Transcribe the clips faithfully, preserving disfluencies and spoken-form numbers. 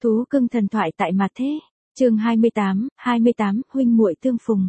Thú cưng thần thoại tại mặt thế. Chương hai mươi tám, hai mươi tám, huynh muội tương phùng.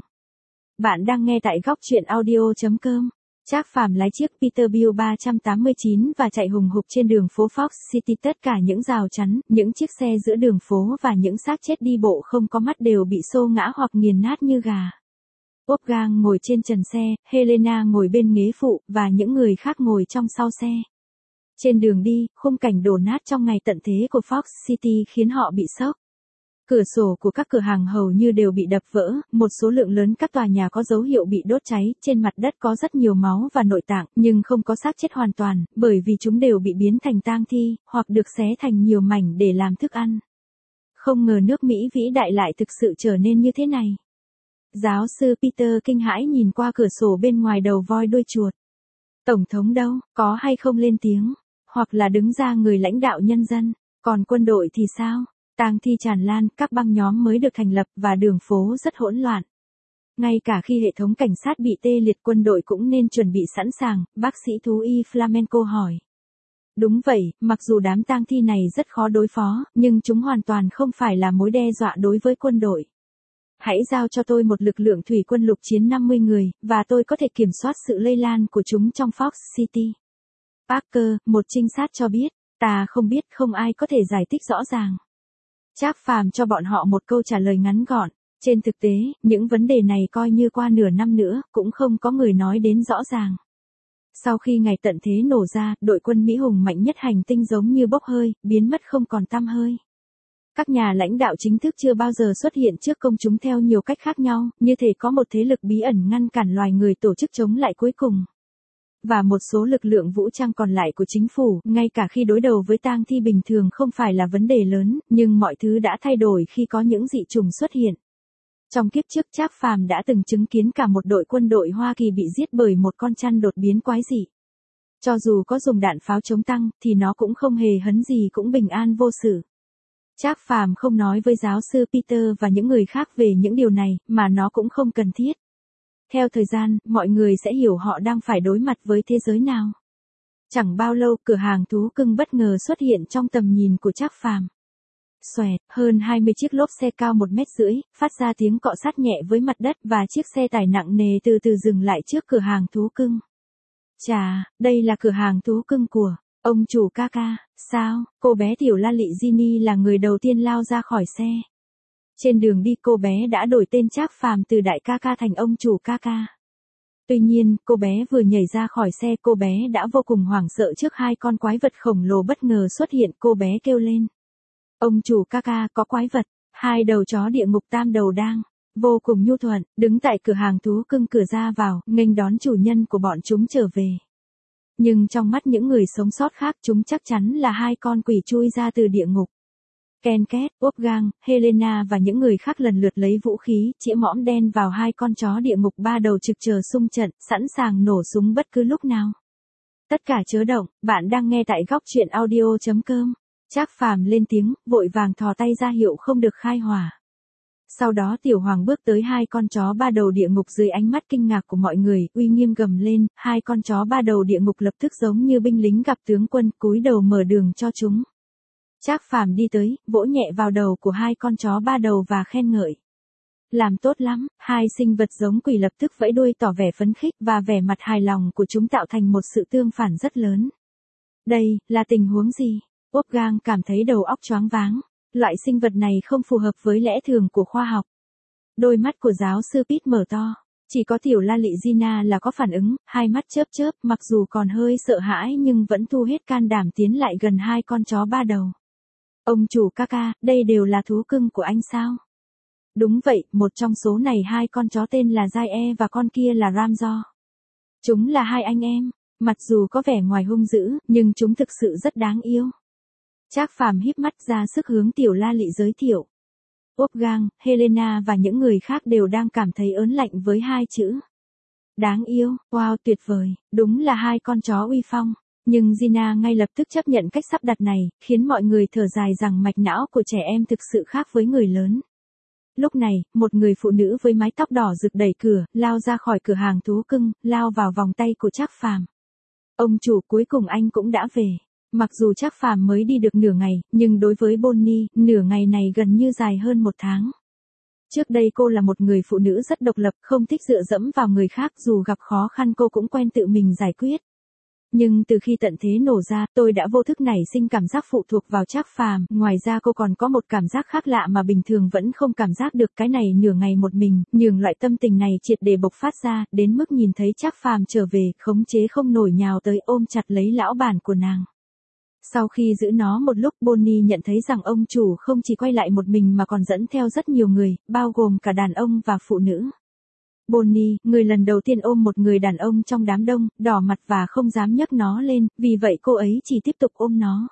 Bạn đang nghe tại góc truyện audio chấm com. Trác Phàm lái chiếc Peterbilt ba trăm tám mươi chín và chạy hùng hục trên đường phố Fox City, tất cả những rào chắn, những chiếc xe giữa đường phố và những xác chết đi bộ không có mắt đều bị xô ngã hoặc nghiền nát như gà. Wolfgang ngồi trên trần xe, Helena ngồi bên ghế phụ, và những người khác ngồi trong sau xe. Trên đường đi, khung cảnh đổ nát trong ngày tận thế của Fox City khiến họ bị sốc. Cửa sổ của các cửa hàng hầu như đều bị đập vỡ, một số lượng lớn các tòa nhà có dấu hiệu bị đốt cháy, trên mặt đất có rất nhiều máu và nội tạng, nhưng không có xác chết hoàn toàn, bởi vì chúng đều bị biến thành tang thi, hoặc được xé thành nhiều mảnh để làm thức ăn. Không ngờ nước Mỹ vĩ đại lại thực sự trở nên như thế này. Giáo sư Peter kinh hãi nhìn qua cửa sổ bên ngoài đầu voi đuôi chuột. Tổng thống đâu, có hay không lên tiếng, hoặc là đứng ra người lãnh đạo nhân dân, còn quân đội thì sao? Tang thi tràn lan, các băng nhóm mới được thành lập và đường phố rất hỗn loạn. Ngay cả khi hệ thống cảnh sát bị tê liệt, quân đội cũng nên chuẩn bị sẵn sàng, bác sĩ thú y Flamenco hỏi. Đúng vậy, mặc dù đám tang thi này rất khó đối phó, nhưng chúng hoàn toàn không phải là mối đe dọa đối với quân đội. Hãy giao cho tôi một lực lượng thủy quân lục chiến năm mươi người, và tôi có thể kiểm soát sự lây lan của chúng trong Fox City. Parker, một trinh sát cho biết, ta không biết, không ai có thể giải thích rõ ràng. Trác Phàm cho bọn họ một câu trả lời ngắn gọn. Trên thực tế, những vấn đề này coi như qua nửa năm nữa, cũng không có người nói đến rõ ràng. Sau khi ngày tận thế nổ ra, đội quân Mỹ hùng mạnh nhất hành tinh giống như bốc hơi, biến mất không còn tăm hơi. Các nhà lãnh đạo chính thức chưa bao giờ xuất hiện trước công chúng theo nhiều cách khác nhau, như thể có một thế lực bí ẩn ngăn cản loài người tổ chức chống lại cuối cùng. Và một số lực lượng vũ trang còn lại của chính phủ, ngay cả khi đối đầu với tang thi bình thường không phải là vấn đề lớn, nhưng mọi thứ đã thay đổi khi có những dị chủng xuất hiện. Trong kiếp trước, Trác Phàm đã từng chứng kiến cả một đội quân đội Hoa Kỳ bị giết bởi một con chăn đột biến quái dị. Cho dù có dùng đạn pháo chống tăng, thì nó cũng không hề hấn gì, cũng bình an vô sự. Trác Phàm không nói với giáo sư Peter và những người khác về những điều này, mà nó cũng không cần thiết. Theo thời gian, mọi người sẽ hiểu họ đang phải đối mặt với thế giới nào. Chẳng bao lâu, cửa hàng thú cưng bất ngờ xuất hiện trong tầm nhìn của Trác Phàm. Xoẹt, hơn hai mươi chiếc lốp xe cao một mét rưỡi, phát ra tiếng cọ sát nhẹ với mặt đất, và chiếc xe tải nặng nề từ từ dừng lại trước cửa hàng thú cưng. Chà, đây là cửa hàng thú cưng của ông chủ Kaka, sao? Cô bé tiểu La Lị Ginny là người đầu tiên lao ra khỏi xe. Trên đường đi, cô bé đã đổi tên Trác Phàm từ đại ca ca thành ông chủ Kaka. Tuy nhiên, cô bé vừa nhảy ra khỏi xe, cô bé đã vô cùng hoảng sợ trước hai con quái vật khổng lồ bất ngờ xuất hiện. Cô bé kêu lên. Ông chủ Kaka, có quái vật, hai đầu chó địa ngục tam đầu đang vô cùng nhu thuận, đứng tại cửa hàng thú cưng cửa ra vào, nghênh đón chủ nhân của bọn chúng trở về. Nhưng trong mắt những người sống sót khác, chúng chắc chắn là hai con quỷ chui ra từ địa ngục. Ken Két, Wolfgang, Helena và những người khác lần lượt lấy vũ khí, chĩa mõm đen vào hai con chó địa ngục ba đầu trực chờ xung trận, sẵn sàng nổ súng bất cứ lúc nào. Tất cả chớ động, bạn đang nghe tại góc truyện audio chấm com. Trác Phàm lên tiếng, vội vàng thò tay ra hiệu không được khai hỏa. Sau đó Tiểu Hoàng bước tới hai con chó ba đầu địa ngục, dưới ánh mắt kinh ngạc của mọi người, uy nghiêm gầm lên, hai con chó ba đầu địa ngục lập tức giống như binh lính gặp tướng quân, cúi đầu mở đường cho chúng. Trác Phàm đi tới, vỗ nhẹ vào đầu của hai con chó ba đầu và khen ngợi. Làm tốt lắm, hai sinh vật giống quỷ lập tức vẫy đuôi tỏ vẻ phấn khích, và vẻ mặt hài lòng của chúng tạo thành một sự tương phản rất lớn. Đây, là tình huống gì? Wolfgang cảm thấy đầu óc choáng váng. Loại sinh vật này không phù hợp với lẽ thường của khoa học. Đôi mắt của giáo sư Pete mở to. Chỉ có tiểu La Lị Gina là có phản ứng, hai mắt chớp chớp, mặc dù còn hơi sợ hãi nhưng vẫn thu hết can đảm tiến lại gần hai con chó ba đầu. Ông chủ Kaka, đây đều là thú cưng của anh sao? Đúng vậy, một trong số này hai con chó tên là Jae và con kia là Ramjo. Chúng là hai anh em, mặc dù có vẻ ngoài hung dữ, nhưng chúng thực sự rất đáng yêu. Trác Phàm híp mắt ra sức hướng tiểu La Lị giới thiệu. Wolfgang, Helena và những người khác đều đang cảm thấy ớn lạnh với hai chữ. Đáng yêu, wow, tuyệt vời, đúng là hai con chó uy phong. Nhưng Gina ngay lập tức chấp nhận cách sắp đặt này, khiến mọi người thở dài rằng mạch não của trẻ em thực sự khác với người lớn. Lúc này, một người phụ nữ với mái tóc đỏ rực đẩy cửa, lao ra khỏi cửa hàng thú cưng, lao vào vòng tay của Trác Phàm. Ông chủ, cuối cùng anh cũng đã về. Mặc dù Trác Phàm mới đi được nửa ngày, nhưng đối với Bonnie, nửa ngày này gần như dài hơn một tháng. Trước đây cô là một người phụ nữ rất độc lập, không thích dựa dẫm vào người khác, dù gặp khó khăn cô cũng quen tự mình giải quyết. Nhưng từ khi tận thế nổ ra, tôi đã vô thức nảy sinh cảm giác phụ thuộc vào Trác Phàm, ngoài ra cô còn có một cảm giác khác lạ mà bình thường vẫn không cảm giác được, cái này nửa ngày một mình, nhường loại tâm tình này triệt để bộc phát ra, đến mức nhìn thấy Trác Phàm trở về, khống chế không nổi nhào tới ôm chặt lấy lão bản của nàng. Sau khi giữ nó một lúc, Bonnie nhận thấy rằng ông chủ không chỉ quay lại một mình mà còn dẫn theo rất nhiều người, bao gồm cả đàn ông và phụ nữ. Bonnie, người lần đầu tiên ôm một người đàn ông trong đám đông, đỏ mặt và không dám nhấc nó lên, vì vậy cô ấy chỉ tiếp tục ôm nó.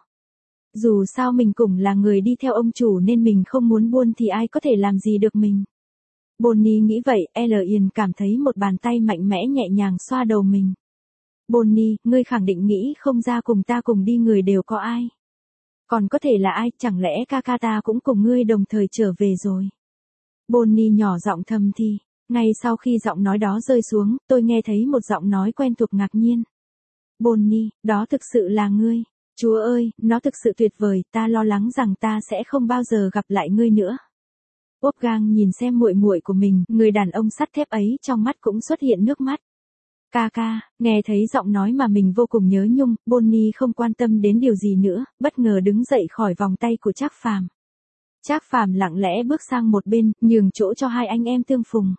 Dù sao mình cũng là người đi theo ông chủ nên mình không muốn buông thì ai có thể làm gì được mình. Bonnie nghĩ vậy, Alien cảm thấy một bàn tay mạnh mẽ nhẹ nhàng xoa đầu mình. Bonnie, ngươi khẳng định nghĩ không ra cùng ta cùng đi người đều có ai. Còn có thể là ai, chẳng lẽ ca ca ta cũng cùng ngươi đồng thời trở về rồi. Bonnie nhỏ giọng thầm thì. Ngay sau khi giọng nói đó rơi xuống, tôi nghe thấy một giọng nói quen thuộc ngạc nhiên. Bonnie, đó thực sự là ngươi. Chúa ơi, nó thực sự tuyệt vời, ta lo lắng rằng ta sẽ không bao giờ gặp lại ngươi nữa. Wolfgang nhìn xem muội muội của mình, người đàn ông sắt thép ấy trong mắt cũng xuất hiện nước mắt. Ca ca, nghe thấy giọng nói mà mình vô cùng nhớ nhung, Bonnie không quan tâm đến điều gì nữa, bất ngờ đứng dậy khỏi vòng tay của Trác Phàm. Trác Phàm lặng lẽ bước sang một bên, nhường chỗ cho hai anh em tương phùng.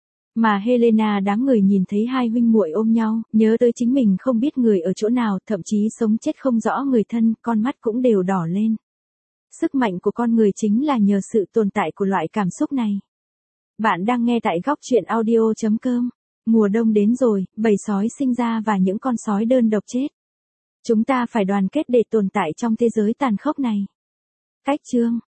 Mà Helena đám người nhìn thấy hai huynh muội ôm nhau, nhớ tới chính mình không biết người ở chỗ nào, thậm chí sống chết không rõ người thân, con mắt cũng đều đỏ lên. Sức mạnh của con người chính là nhờ sự tồn tại của loại cảm xúc này. Bạn đang nghe tại góc truyện audio chấm com. Mùa đông đến rồi, bầy sói sinh ra và những con sói đơn độc chết. Chúng ta phải đoàn kết để tồn tại trong thế giới tàn khốc này. Cách chương